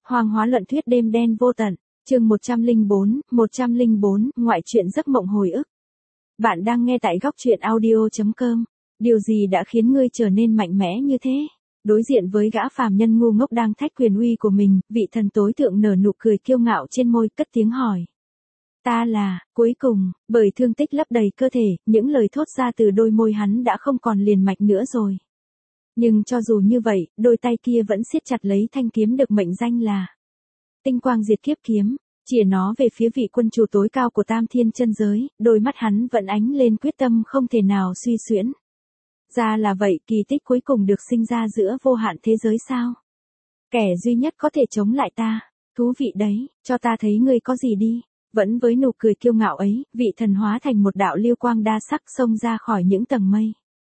Hoang hóa luận thuyết đêm đen vô tận, chương 104, ngoại truyện giấc mộng hồi ức. Bạn đang nghe tại góc truyện audio.com. Điều gì đã khiến ngươi trở nên mạnh mẽ như thế? Đối diện với gã phàm nhân ngu ngốc đang thách quyền uy của mình, vị thần tối thượng nở nụ cười kiêu ngạo trên môi, cất tiếng hỏi. Ta là, cuối cùng, bởi thương tích lấp đầy cơ thể, những lời thốt ra từ đôi môi hắn đã không còn liền mạch nữa rồi. Nhưng cho dù như vậy, đôi tay kia vẫn siết chặt lấy thanh kiếm được mệnh danh là Tinh Quang Diệt Kiếp Kiếm, chìa nó về phía vị quân chủ tối cao của Tam Thiên chân giới, đôi mắt hắn vẫn ánh lên quyết tâm không thể nào suy xuyễn. Ra là vậy, kỳ tích cuối cùng được sinh ra giữa vô hạn thế giới sao? Kẻ duy nhất có thể chống lại ta, thú vị đấy, cho ta thấy ngươi có gì đi. Vẫn với nụ cười kiêu ngạo ấy, vị thần hóa thành một đạo lưu quang đa sắc xông ra khỏi những tầng mây.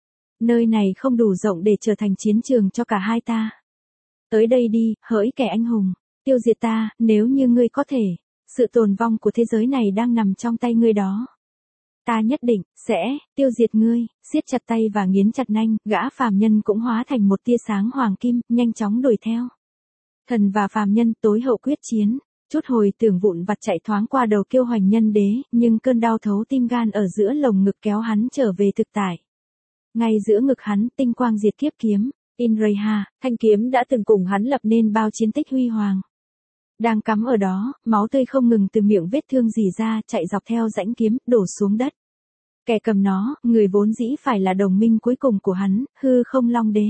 Nơi này không đủ rộng để trở thành chiến trường cho cả hai ta. Tới đây đi, hỡi kẻ anh hùng, tiêu diệt ta, nếu như ngươi có thể. Sự tồn vong của thế giới này đang nằm trong tay ngươi đó. Ta nhất định sẽ tiêu diệt ngươi. Siết chặt tay và nghiến chặt nanh, gã phàm nhân cũng hóa thành một tia sáng hoàng kim, nhanh chóng đuổi theo. Thần và phàm nhân tối hậu quyết chiến. Chút hồi tưởng vụn vặt chạy thoáng qua đầu Kiêu Hoành Nhân Đế, nhưng cơn đau thấu tim gan ở giữa lồng ngực kéo hắn trở về thực tại. Ngay giữa ngực hắn, tinh quang diệt kiếp kiếm, Inrayha, thanh kiếm đã từng cùng hắn lập nên bao chiến tích huy hoàng. Đang cắm ở đó, máu tươi không ngừng từ miệng vết thương rỉ ra, chạy dọc theo rãnh kiếm, đổ xuống đất. Kẻ cầm nó, người vốn dĩ phải là đồng minh cuối cùng của hắn, hư không long đế.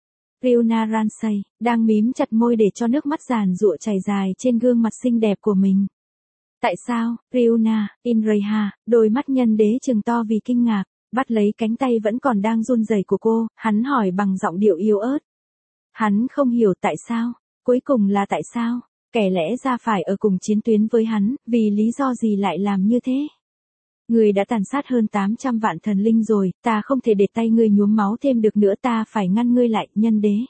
Ryuna Ransay, đang mím chặt môi để cho nước mắt giàn giụa chảy dài trên gương mặt xinh đẹp của mình. Tại sao, Ryuna, Inrayha, đôi mắt nhân đế trừng to vì kinh ngạc, bắt lấy cánh tay vẫn còn đang run rẩy của cô, hắn hỏi bằng giọng điệu yếu ớt. Hắn không hiểu tại sao, cuối cùng là tại sao, kẻ lẽ ra phải ở cùng chiến tuyến với hắn, vì lý do gì lại làm như thế? Ngươi đã tàn sát hơn 800 vạn thần linh rồi, ta không thể để tay ngươi nhuốm máu thêm được nữa, ta phải ngăn ngươi lại, nhân đế.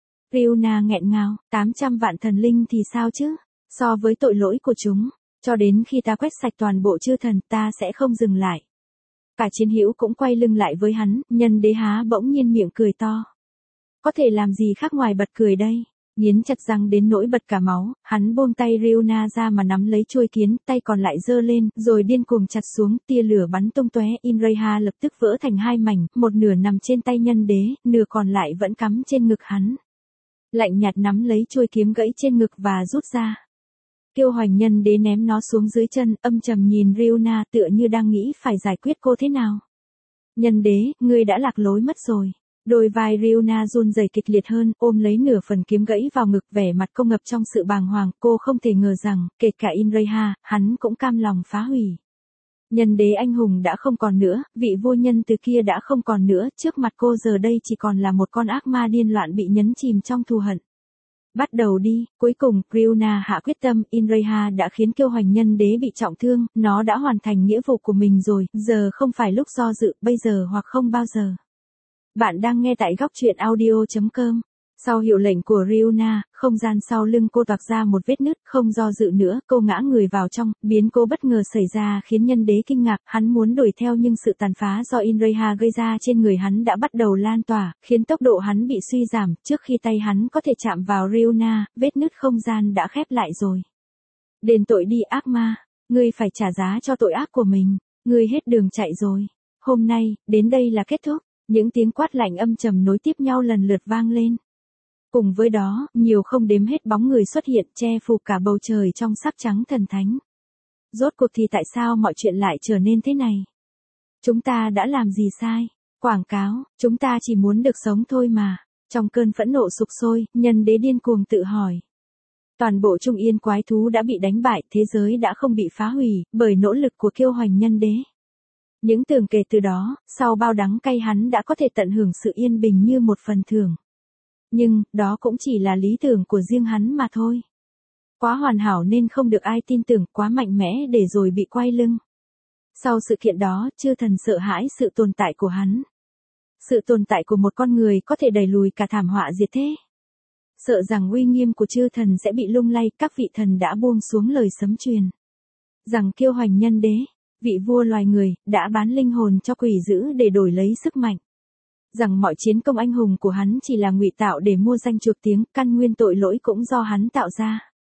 Ryuna nghẹn ngào, 800 vạn thần linh thì sao chứ? So với tội lỗi của chúng, cho đến khi ta quét sạch toàn bộ chư thần, ta sẽ không dừng lại. Cả chiến hữu cũng quay lưng lại với hắn, nhân đế há bỗng nhiên miệng cười to. Có thể làm gì khác ngoài bật cười đây? Nghiến chặt răng đến nỗi bật cả máu, hắn buông tay Ryuna ra mà nắm lấy chuôi kiếm, tay còn lại giơ lên, rồi điên cuồng chặt xuống, tia lửa bắn tung tóe, Inrayha lập tức vỡ thành hai mảnh, một nửa nằm trên tay nhân đế, nửa còn lại vẫn cắm trên ngực hắn. Lạnh nhạt nắm lấy chuôi kiếm gãy trên ngực và rút ra. Kiêu Hoành Nhân Đế ném nó xuống dưới chân, âm trầm nhìn Ryuna tựa như đang nghĩ phải giải quyết cô thế nào. Nhân đế, ngươi đã lạc lối mất rồi. Đôi vai Ryuna run rẩy kịch liệt hơn, ôm lấy nửa phần kiếm gãy vào ngực, vẻ mặt cô ngập trong sự bàng hoàng, cô không thể ngờ rằng, kể cả Inrayha, hắn cũng cam lòng phá hủy. Nhân đế anh hùng đã không còn nữa, vị vua nhân từ kia đã không còn nữa, trước mặt cô giờ đây chỉ còn là một con ác ma điên loạn bị nhấn chìm trong thù hận. Bắt đầu đi, cuối cùng, Ryuna hạ quyết tâm, Inrayha đã khiến Kiêu Hoành Nhân Đế bị trọng thương, nó đã hoàn thành nghĩa vụ của mình rồi, giờ không phải lúc do dự, bây giờ hoặc không bao giờ. Bạn đang nghe tại góc truyện audio.com. Sau hiệu lệnh của Ryuna, không gian sau lưng cô toạc ra một vết nứt, không do dự nữa, cô ngã người vào trong, biến cố bất ngờ xảy ra khiến nhân đế kinh ngạc, hắn muốn đuổi theo nhưng sự tàn phá do Inrayha gây ra trên người hắn đã bắt đầu lan tỏa, khiến tốc độ hắn bị suy giảm, trước khi tay hắn có thể chạm vào Ryuna, vết nứt không gian đã khép lại rồi. Đền tội đi ác ma, ngươi phải trả giá cho tội ác của mình, ngươi hết đường chạy rồi. Hôm nay, đến đây là kết thúc. Những tiếng quát lạnh âm trầm nối tiếp nhau lần lượt vang lên. Cùng với đó, nhiều không đếm hết bóng người xuất hiện che phủ cả bầu trời trong sắc trắng thần thánh. Rốt cuộc thì tại sao mọi chuyện lại trở nên thế này? Chúng ta đã làm gì sai? Quảng cáo, chúng ta chỉ muốn được sống thôi mà. Trong cơn phẫn nộ sục sôi, nhân đế điên cuồng tự hỏi. Toàn bộ Trung Yên quái thú đã bị đánh bại, thế giới đã không bị phá hủy, bởi nỗ lực của Kiêu Hoành Nhân Đế. Những tưởng kể từ đó, sau bao đắng cay hắn đã có thể tận hưởng sự yên bình như một phần thưởng. Nhưng, đó cũng chỉ là lý tưởng của riêng hắn mà thôi. Quá hoàn hảo nên không được ai tin tưởng, quá mạnh mẽ để rồi bị quay lưng. Sau sự kiện đó, chư thần sợ hãi sự tồn tại của hắn. Sự tồn tại của một con người có thể đẩy lùi cả thảm họa diệt thế. Sợ rằng uy nghiêm của chư thần sẽ bị lung lay, các vị thần đã buông xuống lời sấm truyền. Rằng Kiêu Hoành Nhân Đế, vị vua loài người, đã bán linh hồn cho quỷ dữ để đổi lấy sức mạnh. Rằng mọi chiến công anh hùng của hắn chỉ là ngụy tạo để mua danh chuộc tiếng, căn nguyên tội lỗi cũng do hắn tạo ra.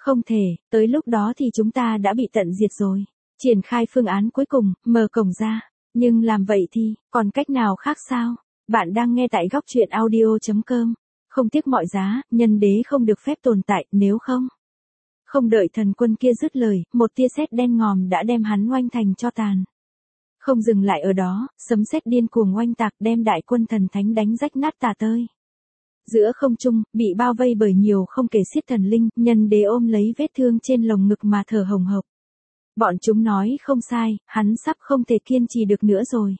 Không thể, tới lúc đó thì chúng ta đã bị tận diệt rồi. Triển khai phương án cuối cùng, mở cổng ra. Nhưng làm vậy thì, còn cách nào khác sao? Bạn đang nghe tại góc truyện audio.com. Không tiếc mọi giá, nhân đế không được phép tồn tại, nếu không. Không đợi thần quân kia dứt lời, một tia sét đen ngòm đã đem hắn oanh thành cho tàn. Không dừng lại ở đó, sấm sét điên cuồng oanh tạc đem đại quân thần thánh đánh rách nát tả tơi. Giữa không trung, bị bao vây bởi nhiều không kể xiết thần linh, nhân đế ôm lấy vết thương trên lồng ngực mà thở hồng hộc. Bọn chúng nói không sai, hắn sắp không thể kiên trì được nữa rồi.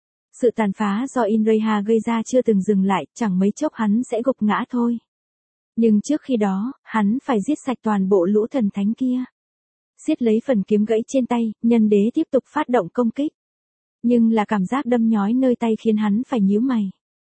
Sự tàn phá do Inrayha gây ra chưa từng dừng lại, chẳng mấy chốc hắn sẽ gục ngã thôi. Nhưng trước khi đó, hắn phải giết sạch toàn bộ lũ thần thánh kia. Siết lấy phần kiếm gãy trên tay, nhân đế tiếp tục phát động công kích. Nhưng là cảm giác đâm nhói nơi tay khiến hắn phải nhíu mày.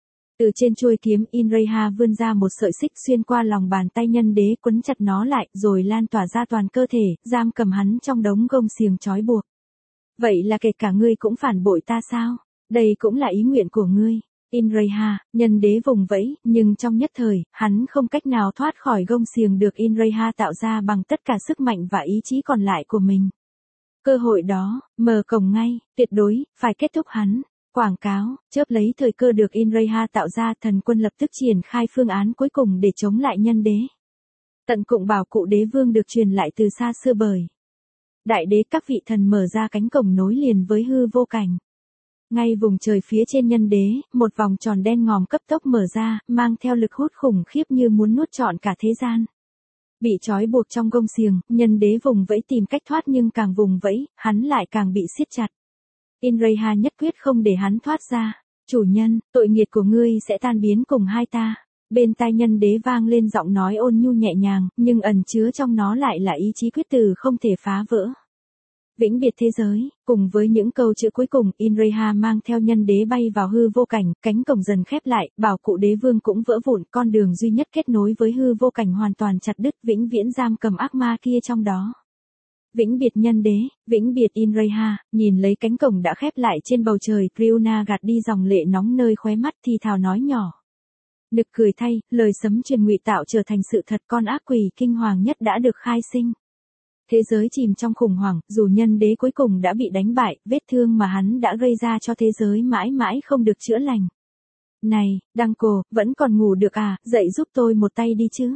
Từ trên chuôi kiếm Inrayha vươn ra một sợi xích xuyên qua lòng bàn tay nhân đế quấn chặt nó lại rồi lan tỏa ra toàn cơ thể, giam cầm hắn trong đống gông xiềng trói buộc. Vậy là kể cả ngươi cũng phản bội ta sao? Đây cũng là ý nguyện của ngươi. Inrayha, nhân đế vùng vẫy, nhưng trong nhất thời, hắn không cách nào thoát khỏi gông xiềng được Inrayha tạo ra bằng tất cả sức mạnh và ý chí còn lại của mình. Cơ hội đó, mở cổng ngay, tuyệt đối, phải kết thúc hắn. Quảng cáo, chớp lấy thời cơ được Inrayha tạo ra, thần quân lập tức triển khai phương án cuối cùng để chống lại nhân đế. Tận cùng bảo cụ đế vương được truyền lại từ xa xưa bởi đại đế các vị thần mở ra cánh cổng nối liền với hư vô cảnh. Ngay vùng trời phía trên nhân đế, một vòng tròn đen ngòm cấp tốc mở ra, mang theo lực hút khủng khiếp như muốn nuốt trọn cả thế gian. Bị trói buộc trong gông xiềng, nhân đế vùng vẫy tìm cách thoát nhưng càng vùng vẫy, hắn lại càng bị siết chặt. Inrayha nhất quyết không để hắn thoát ra. Chủ nhân, tội nghiệt của ngươi sẽ tan biến cùng hai ta. Bên tai nhân đế vang lên giọng nói ôn nhu nhẹ nhàng, nhưng ẩn chứa trong nó lại là ý chí quyết tử không thể phá vỡ. Vĩnh biệt thế giới, cùng với những câu chữ cuối cùng, Inrayha mang theo nhân đế bay vào hư vô cảnh, cánh cổng dần khép lại, bảo cụ đế vương cũng vỡ vụn, con đường duy nhất kết nối với hư vô cảnh hoàn toàn chặt đứt, vĩnh viễn giam cầm ác ma kia trong đó. Vĩnh biệt nhân đế, vĩnh biệt Inrayha, nhìn lấy cánh cổng đã khép lại trên bầu trời, Priuna gạt đi dòng lệ nóng nơi khóe mắt thì thào nói nhỏ. Nực cười thay, lời sấm truyền ngụy tạo trở thành sự thật, con ác quỷ kinh hoàng nhất đã được khai sinh. Thế giới chìm trong khủng hoảng, dù nhân đế cuối cùng đã bị đánh bại, vết thương mà hắn đã gây ra cho thế giới mãi mãi không được chữa lành. Này, Danko, vẫn còn ngủ được à, dậy giúp tôi một tay đi chứ.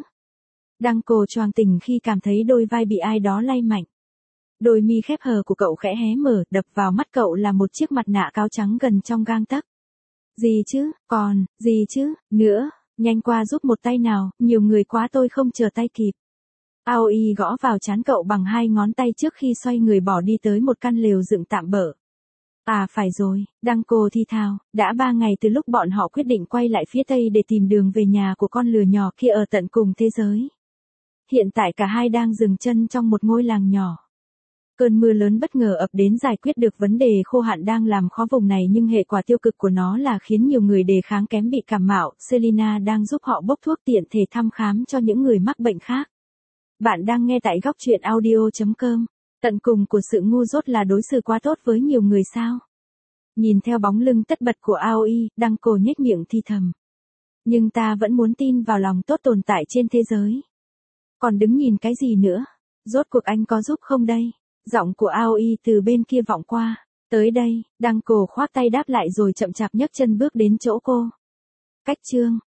Danko choàng tỉnh khi cảm thấy đôi vai bị ai đó lay mạnh. Đôi mi khép hờ của cậu khẽ hé mở, đập vào mắt cậu là một chiếc mặt nạ cáo trắng gần trong gang tấc. Gì chứ, còn, gì chứ, nữa, nhanh qua giúp một tay nào, nhiều người quá tôi không chờ tay kịp. Aoi gõ vào trán cậu bằng hai ngón tay trước khi xoay người bỏ đi tới một căn lều dựng tạm bợ. À phải rồi, Danko thì thào, đã 3 ngày từ lúc bọn họ quyết định quay lại phía tây để tìm đường về nhà của con lừa nhỏ kia ở tận cùng thế giới. Hiện tại cả hai đang dừng chân trong một ngôi làng nhỏ. Cơn mưa lớn bất ngờ ập đến giải quyết được vấn đề khô hạn đang làm khó vùng này nhưng hệ quả tiêu cực của nó là khiến nhiều người đề kháng kém bị cảm mạo. Selina đang giúp họ bốc thuốc tiện thể thăm khám cho những người mắc bệnh khác. Bạn đang nghe tại góc truyện audio.com. Tận cùng của sự ngu dốt là đối xử quá tốt với nhiều người sao? Nhìn theo bóng lưng tất bật của Aoi, Danko nhếch miệng thì thầm. Nhưng ta vẫn muốn tin vào lòng tốt tồn tại trên thế giới. Còn đứng nhìn cái gì nữa? Rốt cuộc anh có giúp không đây? Giọng của Aoi từ bên kia vọng qua. Tới đây, Danko khoác tay đáp lại rồi chậm chạp nhấc chân bước đến chỗ cô. Cách chương,